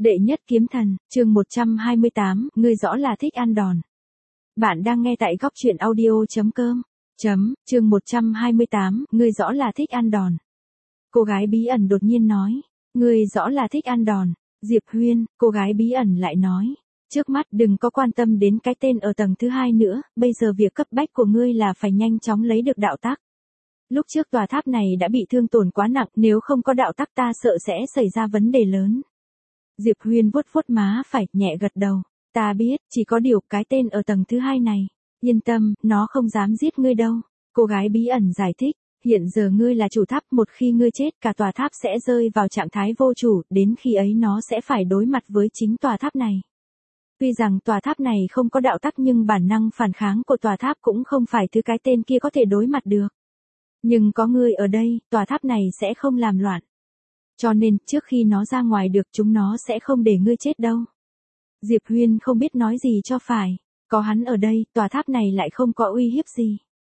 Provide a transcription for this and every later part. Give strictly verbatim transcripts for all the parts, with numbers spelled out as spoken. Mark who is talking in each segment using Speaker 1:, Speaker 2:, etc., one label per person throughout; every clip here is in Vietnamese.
Speaker 1: Đệ nhất kiếm thần, chương một trăm hai mươi tám, ngươi rõ là thích ăn đòn. Bạn đang nghe tại góc truyện audio.com. Chấm, chương một trăm hai mươi tám, ngươi rõ là thích ăn đòn. Cô gái bí ẩn đột nhiên nói, ngươi rõ là thích ăn đòn. Diệp Huyên, cô gái bí ẩn lại nói, trước mắt đừng có quan tâm đến cái tên ở tầng thứ hai nữa, bây giờ việc cấp bách của ngươi là phải nhanh chóng lấy được đạo tắc. Lúc trước tòa tháp này đã bị thương tổn quá nặng, nếu không có đạo tắc ta sợ sẽ xảy ra vấn đề lớn. Diệp Huyên vuốt vuốt má phải, nhẹ gật đầu. Ta biết, chỉ có điều cái tên ở tầng thứ hai này. Yên tâm, nó không dám giết ngươi đâu. Cô gái bí ẩn giải thích, hiện giờ ngươi là chủ tháp, một khi ngươi chết cả tòa tháp sẽ rơi vào trạng thái vô chủ, đến khi ấy nó sẽ phải đối mặt với chính tòa tháp này. Tuy rằng tòa tháp này không có đạo tắc nhưng bản năng phản kháng của tòa tháp cũng không phải thứ cái tên kia có thể đối mặt được. Nhưng có ngươi ở đây, tòa tháp này sẽ không làm loạn. Cho nên, trước khi nó ra ngoài được chúng nó sẽ không để ngươi chết đâu. Diệp Huyên không biết nói gì cho phải. Có hắn ở đây, tòa tháp này lại không có uy hiếp gì.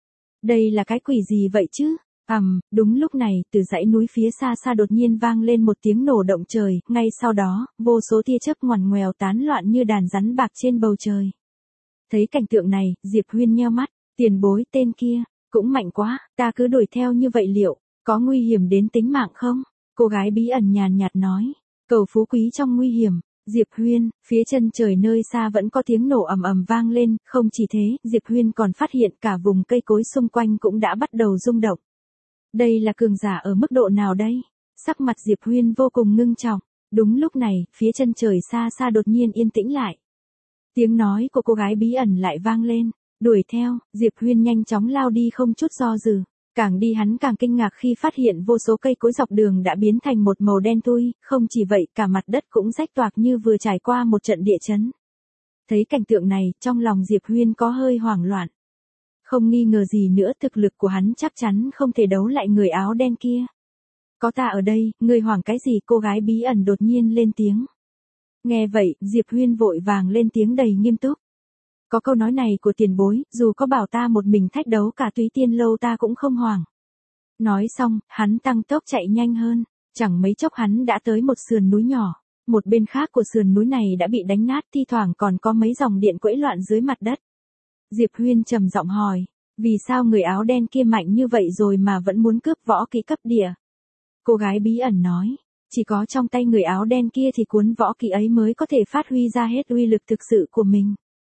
Speaker 1: Đây là cái quỷ gì vậy chứ? Ầm, um, đúng lúc này, từ dãy núi phía xa xa đột nhiên vang lên một tiếng nổ động trời, ngay sau đó, vô số tia chớp ngoằn ngoèo tán loạn như đàn rắn bạc trên bầu trời. Thấy cảnh tượng này, Diệp Huyên nheo mắt, tiền bối tên kia, cũng mạnh quá, ta cứ đuổi theo như vậy liệu, có nguy hiểm đến tính mạng không? Cô gái bí ẩn nhàn nhạt nói, cầu phú quý trong nguy hiểm. Diệp Huyên, phía chân trời nơi xa vẫn có tiếng nổ ầm ầm vang lên, không chỉ thế, Diệp Huyên còn phát hiện cả vùng cây cối xung quanh cũng đã bắt đầu rung động. Đây là cường giả ở mức độ nào đây? Sắc mặt Diệp Huyên vô cùng ngưng trọng. Đúng lúc này, phía chân trời xa xa đột nhiên yên tĩnh lại. Tiếng nói của cô gái bí ẩn lại vang lên, đuổi theo, Diệp Huyên nhanh chóng lao đi không chút do dự. Càng đi hắn càng kinh ngạc khi phát hiện vô số cây cối dọc đường đã biến thành một màu đen thui, không chỉ vậy cả mặt đất cũng rách toạc như vừa trải qua một trận địa chấn. Thấy cảnh tượng này, trong lòng Diệp Huyên có hơi hoảng loạn. Không nghi ngờ gì nữa thực lực của hắn chắc chắn không thể đấu lại người áo đen kia. Có ta ở đây, người hoảng cái gì? Cô gái bí ẩn đột nhiên lên tiếng. Nghe vậy, Diệp Huyên vội vàng lên tiếng đầy nghiêm túc. Có câu nói này của tiền bối, dù có bảo ta một mình thách đấu cả Túy Tiên Lâu ta cũng không hoảng. Nói xong, hắn tăng tốc chạy nhanh hơn, chẳng mấy chốc hắn đã tới một sườn núi nhỏ. Một bên khác của sườn núi này đã bị đánh nát, thi thoảng còn có mấy dòng điện quẫy loạn dưới mặt đất. Diệp Huyên trầm giọng hỏi, vì sao người áo đen kia mạnh như vậy rồi mà vẫn muốn cướp võ kỹ cấp địa? Cô gái bí ẩn nói, chỉ có trong tay người áo đen kia thì cuốn võ kỹ ấy mới có thể phát huy ra hết uy lực thực sự của mình.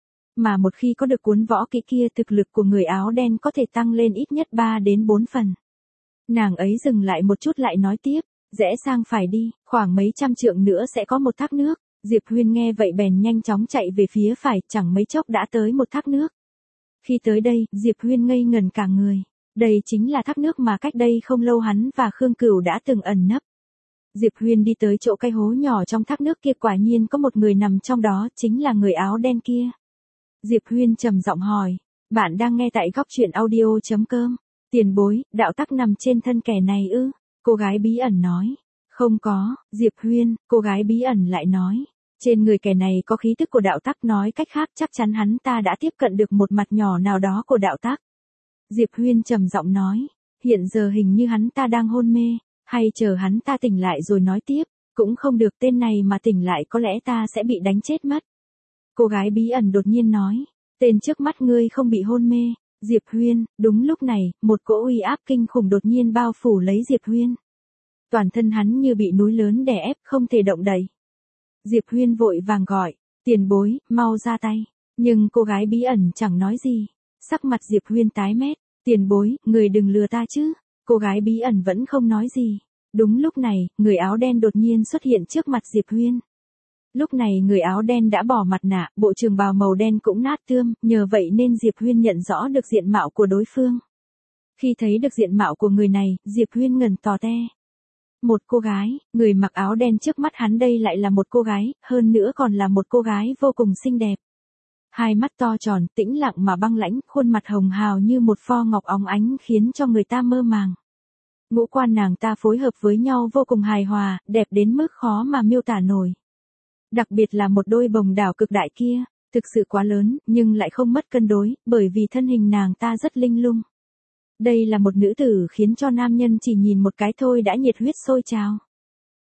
Speaker 1: Mà một khi có được cuốn võ kỹ kia thực lực của người áo đen có thể tăng lên ít nhất ba đến bốn phần. Nàng ấy dừng lại một chút lại nói tiếp, rẽ sang phải đi, khoảng mấy trăm trượng nữa sẽ có một thác nước. Diệp Huyên nghe vậy bèn nhanh chóng chạy về phía phải, chẳng mấy chốc đã tới một thác nước. Khi tới đây, Diệp Huyên ngây ngẩn cả người. Đây chính là thác nước mà cách đây không lâu hắn và Khương Cửu đã từng ẩn nấp. Diệp Huyên đi tới chỗ cây hố nhỏ trong thác nước kia, quả nhiên có một người nằm trong đó, chính là người áo đen kia. Diệp Huyên trầm giọng hỏi, bạn đang nghe tại góc truyện audio.com. Tiền bối, đạo tắc nằm trên thân kẻ này ư? Cô gái bí ẩn nói, không có. Diệp Huyên, cô gái bí ẩn lại nói, trên người kẻ này có khí tức của đạo tắc, nói cách khác chắc chắn hắn ta đã tiếp cận được một mặt nhỏ nào đó của đạo tắc. Diệp Huyên trầm giọng nói, hiện giờ hình như hắn ta đang hôn mê, hay chờ hắn ta tỉnh lại rồi nói tiếp, cũng không được, tên này mà tỉnh lại có lẽ ta sẽ bị đánh chết mất. Cô gái bí ẩn đột nhiên nói, tên trước mắt ngươi không bị hôn mê. Diệp Huyên, đúng lúc này, một cỗ uy áp kinh khủng đột nhiên bao phủ lấy Diệp Huyên. Toàn thân hắn như bị núi lớn đè ép, không thể động đậy. Diệp Huyên vội vàng gọi, tiền bối, mau ra tay. Nhưng cô gái bí ẩn chẳng nói gì. Sắc mặt Diệp Huyên tái mét, tiền bối, người đừng lừa ta chứ. Cô gái bí ẩn vẫn không nói gì. Đúng lúc này, người áo đen đột nhiên xuất hiện trước mặt Diệp Huyên. Lúc này người áo đen đã bỏ mặt nạ, bộ trường bào màu đen cũng nát tươm, nhờ vậy nên Diệp Huyên nhận rõ được diện mạo của đối phương. Khi thấy được diện mạo của người này, Diệp Huyên ngẩn tò te. Một cô gái, người mặc áo đen trước mắt hắn đây lại là một cô gái, hơn nữa còn là một cô gái vô cùng xinh đẹp. Hai mắt to tròn, tĩnh lặng mà băng lãnh, khuôn mặt hồng hào như một pho ngọc óng ánh khiến cho người ta mơ màng. Ngũ quan nàng ta phối hợp với nhau vô cùng hài hòa, đẹp đến mức khó mà miêu tả nổi. Đặc biệt là một đôi bồng đảo cực đại kia, thực sự quá lớn, nhưng lại không mất cân đối, bởi vì thân hình nàng ta rất linh lung. Đây là một nữ tử khiến cho nam nhân chỉ nhìn một cái thôi đã nhiệt huyết sôi trào.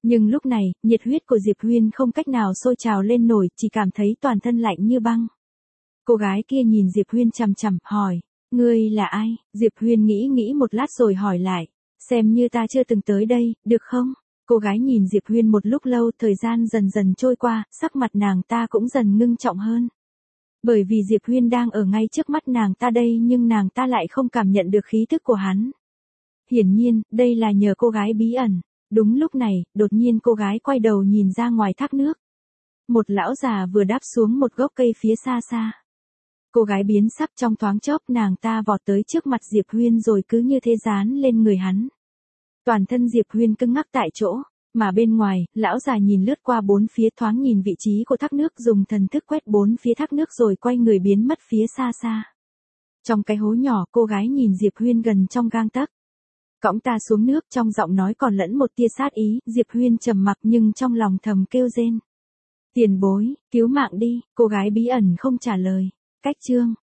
Speaker 1: Nhưng lúc này, nhiệt huyết của Diệp Huyên không cách nào sôi trào lên nổi, chỉ cảm thấy toàn thân lạnh như băng. Cô gái kia nhìn Diệp Huyên chằm chằm, hỏi, ngươi là ai? Diệp Huyên nghĩ nghĩ một lát rồi hỏi lại, xem như ta chưa từng tới đây, được không? Cô gái nhìn Diệp Huyên một lúc lâu, thời gian dần dần trôi qua, sắc mặt nàng ta cũng dần ngưng trọng hơn. Bởi vì Diệp Huyên đang ở ngay trước mắt nàng ta đây nhưng nàng ta lại không cảm nhận được khí thức của hắn. Hiển nhiên, đây là nhờ cô gái bí ẩn. Đúng lúc này, đột nhiên cô gái quay đầu nhìn ra ngoài thác nước. Một lão già vừa đáp xuống một gốc cây phía xa xa. Cô gái biến sắc, trong thoáng chốc nàng ta vọt tới trước mặt Diệp Huyên rồi cứ như thế dán lên người hắn. Toàn thân Diệp Huyên cứng ngắc tại chỗ, mà bên ngoài, lão già nhìn lướt qua bốn phía, thoáng nhìn vị trí của thác nước, dùng thần thức quét bốn phía thác nước rồi quay người biến mất phía xa xa. Trong cái hố nhỏ, cô gái nhìn Diệp Huyên gần trong gang tấc. Cõng ta xuống nước, trong giọng nói còn lẫn một tia sát ý. Diệp Huyên trầm mặc nhưng trong lòng thầm kêu rên. Tiền bối, cứu mạng đi. Cô gái bí ẩn không trả lời. Cách chương